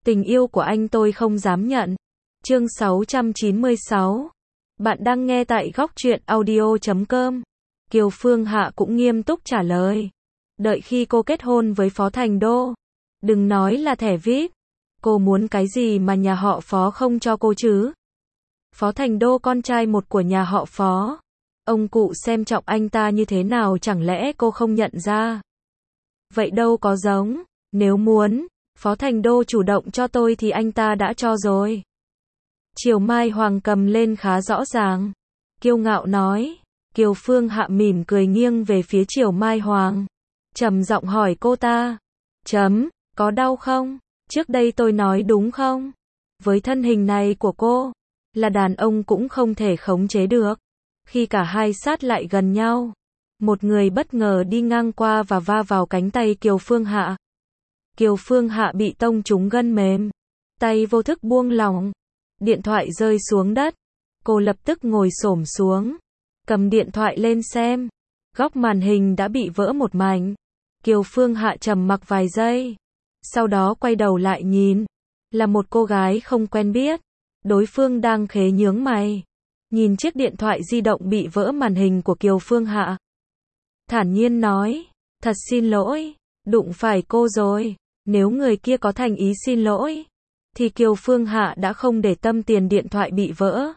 Tình yêu của anh tôi không dám nhận. Chương 696. Bạn đang nghe tại góc truyện audio.com. Kiều Phương Hạ cũng nghiêm túc trả lời. Đợi khi cô kết hôn với Phó Thành Đô, đừng nói là thẻ VIP. Cô muốn cái gì mà nhà họ Phó không cho cô chứ? Phó Thành Đô con trai một của nhà họ Phó. Ông cụ xem trọng anh ta như thế nào chẳng lẽ cô không nhận ra? Vậy đâu có giống. Nếu muốn Phó Thành Đô chủ động cho tôi thì anh ta đã cho rồi. Triều Mai Hoàng cầm lên khá rõ ràng. Kiêu ngạo nói. Kiều Phương Hạ mỉm cười nghiêng về phía Triều Mai Hoàng. Trầm giọng hỏi cô ta. Có đau không? Trước đây tôi nói đúng không? Với thân hình này của cô, là đàn ông cũng không thể khống chế được. Khi cả hai sát lại gần nhau, một người bất ngờ đi ngang qua và va vào cánh tay Kiều Phương Hạ. Kiều Phương Hạ bị tông trúng gân mềm, tay vô thức buông lỏng, điện thoại rơi xuống đất. Cô lập tức ngồi xổm xuống, cầm điện thoại lên xem. Góc màn hình đã bị vỡ một mảnh. Kiều Phương Hạ trầm mặc vài giây, sau đó quay đầu lại nhìn, là một cô gái không quen biết. Đối phương đang khế nhướng mày, nhìn chiếc điện thoại di động bị vỡ màn hình của Kiều Phương Hạ. Thản nhiên nói, thật xin lỗi, đụng phải cô rồi. Nếu người kia có thành ý xin lỗi, thì Kiều Phương Hạ đã không để tâm tiền điện thoại bị vỡ.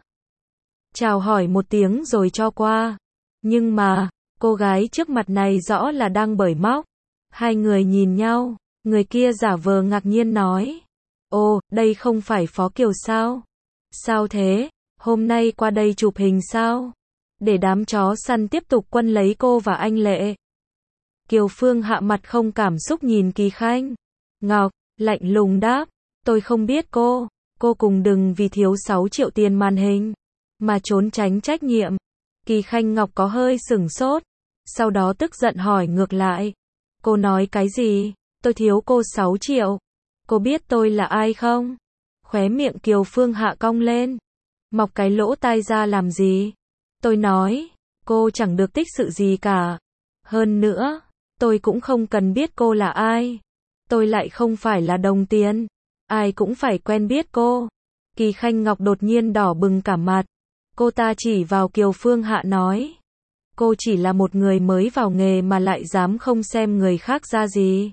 Chào hỏi một tiếng rồi cho qua. Nhưng mà, cô gái trước mặt này rõ là đang bởi móc. Hai người nhìn nhau, người kia giả vờ ngạc nhiên nói. Ồ, đây không phải Phó Kiều sao? Sao thế, hôm nay qua đây chụp hình sao? Để đám chó săn tiếp tục quấn lấy cô và anh Lệ. Kiều Phương Hạ mặt không cảm xúc nhìn Kỳ Khanh Ngọc, lạnh lùng đáp. Tôi không biết cô cùng đừng vì thiếu 6 triệu tiền màn hình mà trốn tránh trách nhiệm. Kỳ Khanh Ngọc có hơi sửng sốt, sau đó tức giận hỏi ngược lại. Cô nói cái gì? Tôi thiếu cô 6 triệu. Cô biết tôi là ai không? Khóe miệng Kiều Phương Hạ cong lên. Mọc cái lỗ tai ra làm gì? Tôi nói, cô chẳng được tích sự gì cả. Hơn nữa, tôi cũng không cần biết cô là ai. Tôi lại không phải là đồng tiền. Ai cũng phải quen biết cô. Kỳ Khanh Ngọc đột nhiên đỏ bừng cả mặt. Cô ta chỉ vào Kiều Phương Hạ nói. Cô chỉ là một người mới vào nghề mà lại dám không xem người khác ra gì.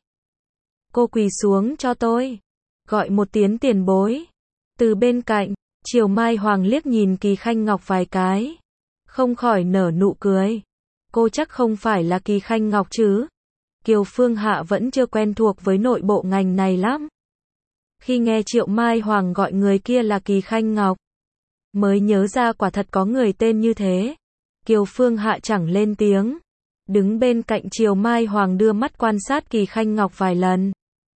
Cô quỳ xuống cho tôi. Gọi một tiếng tiền bối. Từ bên cạnh, Triều Mai Hoàng liếc nhìn Kỳ Khanh Ngọc vài cái. Không khỏi nở nụ cười. Cô chắc không phải là Kỳ Khanh Ngọc chứ? Kiều Phương Hạ vẫn chưa quen thuộc với nội bộ ngành này lắm. Khi nghe Triệu Mai Hoàng gọi người kia là Kỳ Khanh Ngọc, mới nhớ ra quả thật có người tên như thế. Kiều Phương Hạ chẳng lên tiếng. Đứng bên cạnh Triều Mai Hoàng đưa mắt quan sát Kỳ Khanh Ngọc vài lần.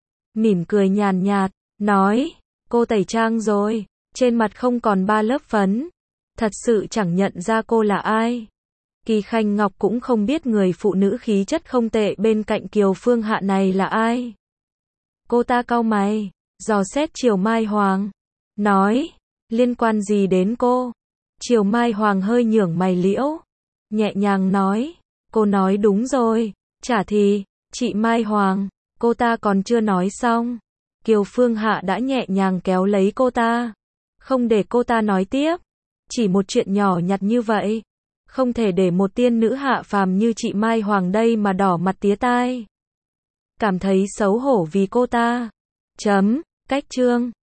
Mỉm cười nhàn nhạt, nói, cô tẩy trang rồi, trên mặt không còn 3 lớp phấn. Thật sự chẳng nhận ra cô là ai. Kỳ Khanh Ngọc cũng không biết người phụ nữ khí chất không tệ bên cạnh Kiều Phương Hạ này là ai. Cô ta cau mày, dò xét Triều Mai Hoàng, nói, liên quan gì đến cô? Triều Mai Hoàng hơi nhướng mày liễu, nhẹ nhàng nói, cô nói đúng rồi, chả thì, chị Mai Hoàng. Cô ta còn chưa nói xong, Kiều Phương Hạ đã nhẹ nhàng kéo lấy cô ta, không để cô ta nói tiếp. Chỉ một chuyện nhỏ nhặt như vậy, không thể để một tiên nữ hạ phàm như chị Mai Hoàng đây mà đỏ mặt tía tai. Cảm thấy xấu hổ vì cô ta. Cách chương